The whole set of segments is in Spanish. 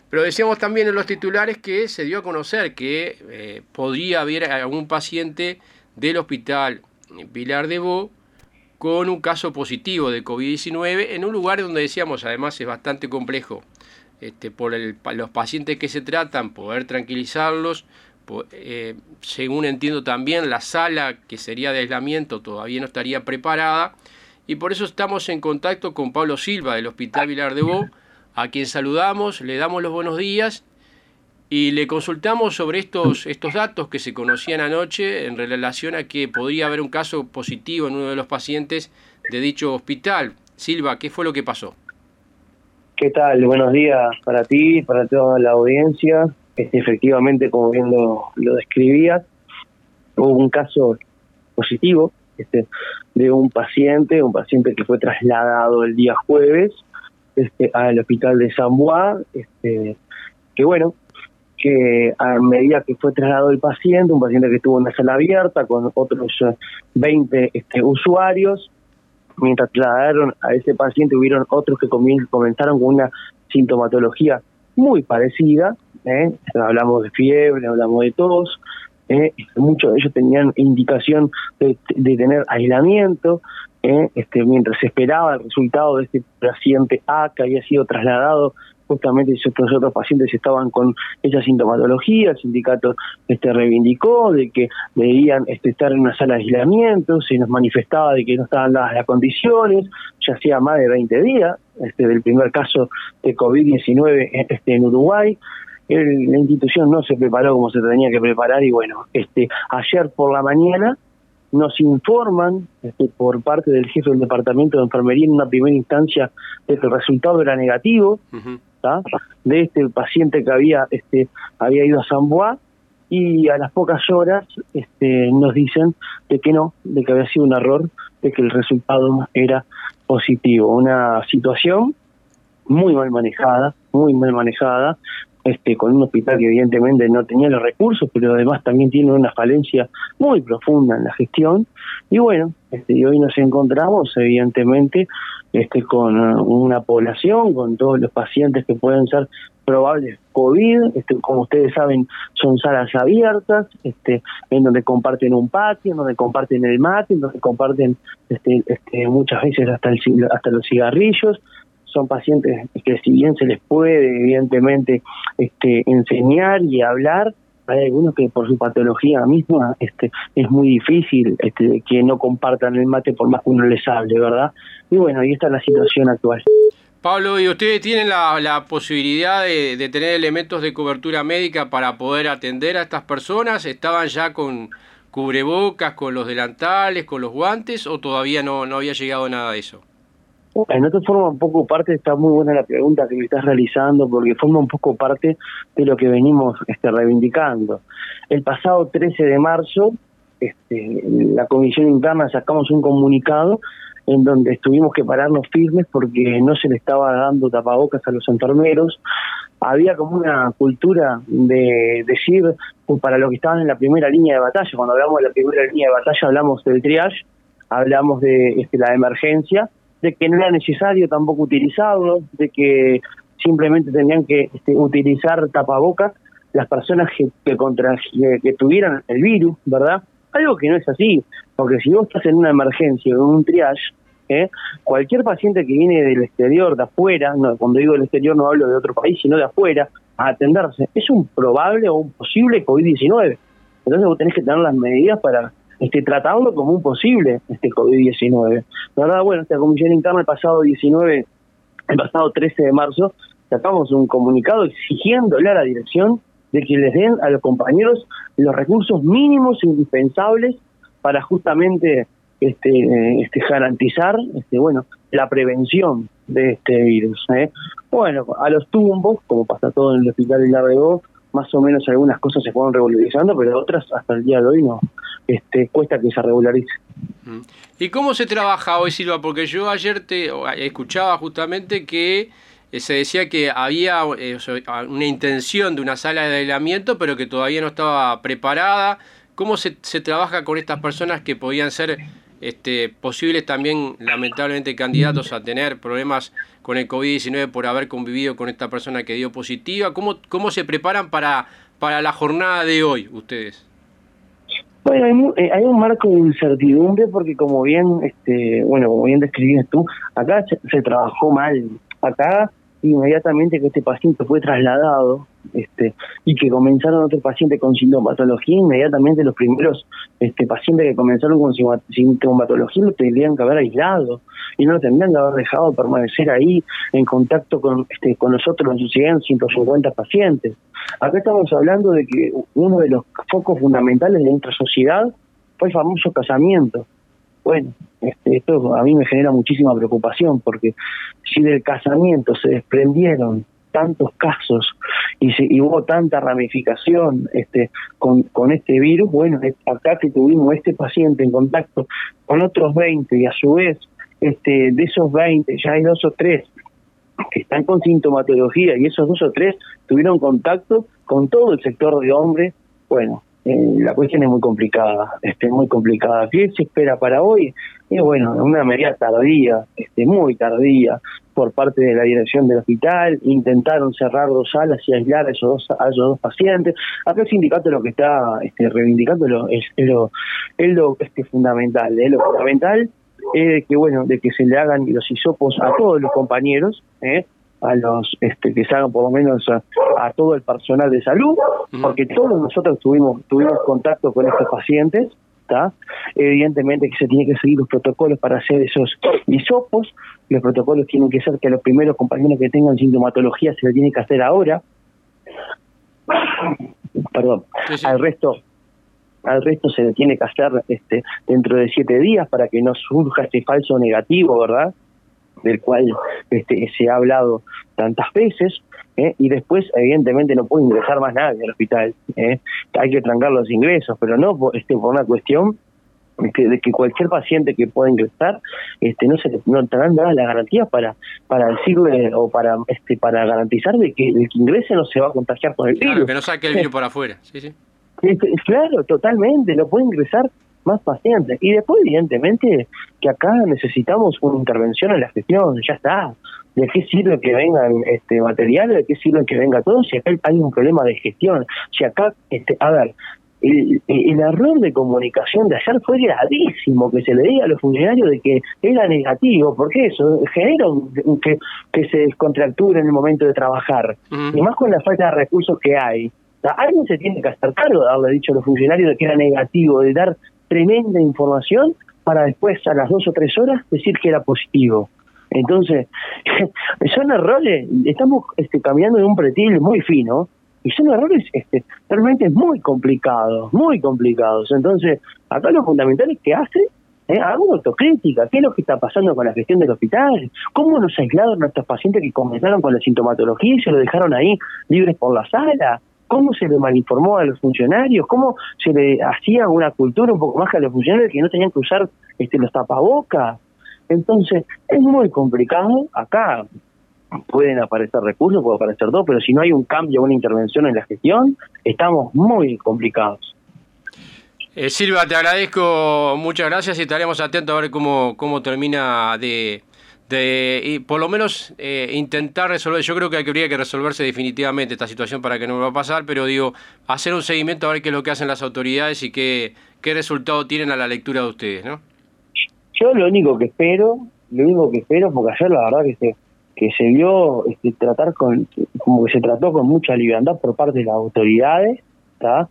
Pero decíamos también en los titulares que se dio a conocer que podría haber algún paciente del hospital Pilar de Bo con un caso positivo de COVID-19 en un lugar donde decíamos además es bastante complejo por los pacientes que se tratan, poder tranquilizarlos. Según entiendo también la sala que sería de aislamiento todavía no estaría preparada y por eso estamos en contacto con Pablo Silva del Hospital Vilar de Bo, a quien saludamos, le damos los buenos días y le consultamos sobre estos datos que se conocían anoche en relación a que podría haber un caso positivo en uno de los pacientes de dicho hospital. Silva, ¿qué fue lo que pasó? ¿Qué tal? Buenos días para ti, para toda la audiencia. Efectivamente, como bien lo describías, hubo un caso positivo de un paciente que fue trasladado el día jueves al hospital de San Juan, que a medida que fue trasladado el paciente, un paciente que estuvo en una sala abierta con otros 20 usuarios, mientras trasladaron a ese paciente hubieron otros que comenzaron con una sintomatología muy parecida, hablamos de fiebre, hablamos de tos, muchos de ellos tenían indicación de tener aislamiento, mientras se esperaba el resultado de este paciente A que había sido trasladado. Justamente estos otros pacientes estaban con esa sintomatología, el sindicato reivindicó de que debían estar en una sala de aislamiento, se nos manifestaba de que no estaban dadas las condiciones, ya hacía más de 20 días del primer caso de COVID-19 en Uruguay. La institución no se preparó como se tenía que preparar y bueno, ayer por la mañana nos informan por parte del jefe del departamento de enfermería en una primera instancia de que el resultado era negativo. De este paciente que había ido a San Bois, y a las pocas horas nos dicen de que no, de que había sido un error, de que el resultado era positivo. Una situación muy mal manejada, con un hospital que evidentemente no tenía los recursos, pero además también tiene una falencia muy profunda en la gestión. Y bueno, y hoy nos encontramos evidentemente con una población, con todos los pacientes que pueden ser probables COVID, como ustedes saben, son salas abiertas, en donde comparten un patio, en donde comparten el mate, en donde comparten muchas veces hasta los cigarrillos. Son pacientes que si bien se les puede evidentemente enseñar y hablar, hay algunos que por su patología misma es muy difícil que no compartan el mate por más que uno les hable, ¿verdad? Y bueno, ahí está la situación actual. Pablo, ¿y ustedes tienen la posibilidad de tener elementos de cobertura médica para poder atender a estas personas? ¿Estaban ya con cubrebocas, con los delantales, con los guantes o todavía no había llegado nada de eso? En otra forma un poco parte, está muy buena la pregunta que me estás realizando, porque forma un poco parte de lo que venimos reivindicando. El pasado 13 de marzo, la comisión interna sacamos un comunicado en donde tuvimos que pararnos firmes porque no se le estaba dando tapabocas a los enfermeros. Había como una cultura de decir, pues para los que estaban en la primera línea de batalla, cuando hablamos de la primera línea de batalla hablamos del triage, hablamos de la emergencia, de que no era necesario tampoco utilizarlo, de que simplemente tenían que utilizar tapabocas las personas que tuvieran el virus, ¿verdad? Algo que no es así, porque si vos estás en una emergencia o en un triage, cualquier paciente que viene del exterior, de afuera, no, cuando digo del exterior no hablo de otro país, sino de afuera, a atenderse, es un probable o un posible COVID-19. Entonces vos tenés que tener las medidas para tratarlo como un posible COVID-19. La verdad, bueno, esta comisión interna el pasado 13 de marzo, sacamos un comunicado exigiéndole a la dirección de que les den a los compañeros los recursos mínimos e indispensables para justamente garantizar la prevención de este virus. Bueno, a los tumbos, como pasa todo en el hospital de Larregó, más o menos algunas cosas se fueron regularizando, pero otras hasta el día de hoy no, cuesta que se regularice. ¿Y cómo se trabaja hoy, Silva? Porque yo ayer te escuchaba justamente que se decía que había una intención de una sala de aislamiento, pero que todavía no estaba preparada. ¿Cómo se trabaja con estas personas que podían ser posibles también, lamentablemente, candidatos a tener problemas con el COVID-19 por haber convivido con esta persona que dio positiva. ¿Cómo se preparan para la jornada de hoy ustedes? Bueno, hay un marco de incertidumbre porque como bien describías tú, acá se trabajó mal. Acá inmediatamente que este paciente fue trasladado y que comenzaron otros pacientes con sintomatología, inmediatamente los primeros pacientes que comenzaron con sintomatología lo tendrían que haber aislado y no lo tendrían que haber dejado permanecer ahí en contacto con nosotros. Nos llegan 150 pacientes. Acá estamos hablando de que uno de los focos fundamentales de nuestra sociedad fue el famoso casamiento. Bueno, esto a mí me genera muchísima preocupación porque si del casamiento se desprendieron tantos casos y hubo tanta ramificación con este virus, bueno, acá que tuvimos este paciente en contacto con otros 20 y a su vez de esos 20 ya hay 2 o 3 que están con sintomatología y esos 2 o 3 tuvieron contacto con todo el sector de hombres, bueno, la cuestión es muy complicada, muy complicada. ¿Qué se espera para hoy? Bueno, una medida tardía, muy tardía, por parte de la dirección del hospital. Intentaron cerrar 2 salas y aislar a esos dos pacientes. Acá el sindicato lo que está reivindicando es lo fundamental. Lo fundamental es de que se le hagan los hisopos a todos los compañeros, a los que se hagan por lo menos a todo el personal de salud, porque todos nosotros tuvimos contacto con estos pacientes, ¿tá? Evidentemente que se tienen que seguir los protocolos para hacer esos hisopos. Los protocolos tienen que ser que a los primeros compañeros que tengan sintomatología se le tiene que hacer ahora. Perdón. Sí. Al resto se le tiene que hacer dentro de 7 días para que no surja este falso negativo, ¿verdad?, del cual se ha hablado tantas veces, y después evidentemente no puede ingresar más nadie al hospital, hay que trancar los ingresos, pero no por una cuestión de que cualquier paciente que pueda ingresar no tendrán dadas las garantías para decirle o para garantizar de que el que ingrese no se va a contagiar con el virus. Claro, que no saque el virus por afuera. Sí. Claro, totalmente, no puede ingresar más pacientes. Y después, evidentemente, que acá necesitamos una intervención en la gestión, ya está. ¿De qué sirve que vengan material? ¿De qué sirve que venga todo? Si acá hay un problema de gestión. Si acá, el error de comunicación de ayer fue gravísimo, que se le diga a los funcionarios de que era negativo, porque eso genera que se descontracture en el momento de trabajar. Y más con la falta de recursos que hay. Alguien se tiene que hacer cargo de haberle dicho a los funcionarios de que era negativo, de dar tremenda información para después a las 2 o 3 horas decir que era positivo. Entonces, son errores, estamos caminando en un pretil muy fino y son errores realmente muy complicados. Entonces, acá lo fundamental es que haga una autocrítica. ¿Qué es lo que está pasando con la gestión del hospital? ¿Cómo nos aislaron nuestros pacientes que comenzaron con la sintomatología y se lo dejaron ahí libres por la sala? ¿Cómo se le malinformó a los funcionarios? ¿Cómo se le hacía una cultura un poco más que a los funcionarios que no tenían que usar los tapabocas? Entonces, es muy complicado. Acá pueden aparecer recursos, puede aparecer todo, pero si no hay un cambio, una intervención en la gestión, estamos muy complicados. Silva, te agradezco, muchas gracias y estaremos atentos a ver cómo termina y por lo menos intentar resolver. Yo creo que habría que resolverse definitivamente esta situación para que no me va a pasar, pero hacer un seguimiento a ver qué es lo que hacen las autoridades y qué resultado tienen a la lectura de ustedes, ¿no? Yo lo único que espero, porque ayer la verdad que se vio tratar como que se trató con mucha liviandad por parte de las autoridades, ¿tá?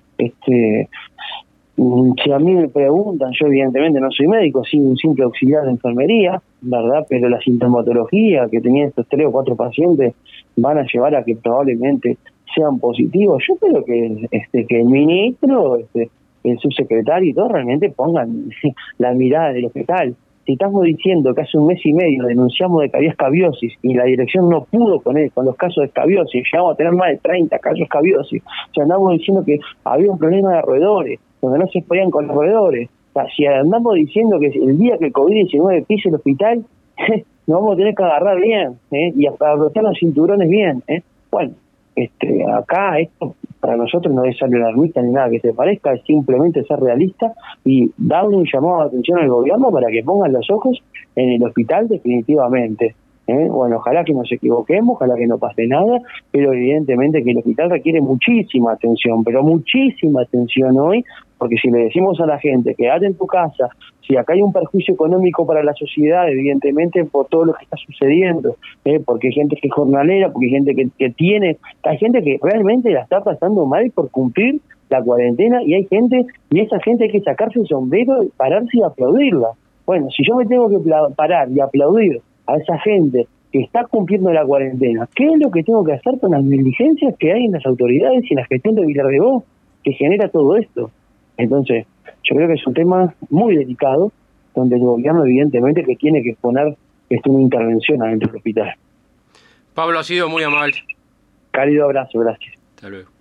Si a mí me preguntan, yo evidentemente no soy médico, soy un simple auxiliar de enfermería, ¿verdad? Pero la sintomatología que tenían estos 3 o 4 pacientes van a llevar a que probablemente sean positivos. Yo espero que el ministro, el subsecretario y todo realmente pongan la mirada del hospital. Si estamos diciendo que hace 1 mes y medio denunciamos de que había escabiosis y la dirección no pudo con los casos de escabiosis, llegamos a tener más de 30 casos de escabiosis, o sea, andamos diciendo que había un problema de roedores, donde no se podían con los roedores. O sea, si andamos diciendo que el día que el COVID-19 pise el hospital, nos vamos a tener que agarrar bien, y abrochar los cinturones bien. Bueno, acá esto para nosotros no es ser alarmista ni nada que se parezca, es simplemente ser realista y darle un llamado de atención al gobierno para que pongan los ojos en el hospital definitivamente. Bueno, ojalá que nos equivoquemos, ojalá que no pase nada, pero evidentemente que el hospital requiere muchísima atención, pero muchísima atención hoy, porque si le decimos a la gente quédate en tu casa, si acá hay un perjuicio económico para la sociedad, evidentemente por todo lo que está sucediendo, porque hay gente que es jornalera, porque hay gente hay gente que realmente la está pasando mal por cumplir la cuarentena y esa gente hay que sacarse el sombrero, pararse y aplaudirla. Bueno, si yo me tengo que parar y aplaudir a esa gente que está cumpliendo la cuarentena, ¿qué es lo que tengo que hacer con las negligencias que hay en las autoridades y en la gestión de Vilar de Bo que genera todo esto? Entonces, yo creo que es un tema muy delicado, donde el gobierno evidentemente que tiene que poner una intervención adentro del hospital. Pablo, ha sido muy amable. Cálido abrazo, gracias. Hasta luego.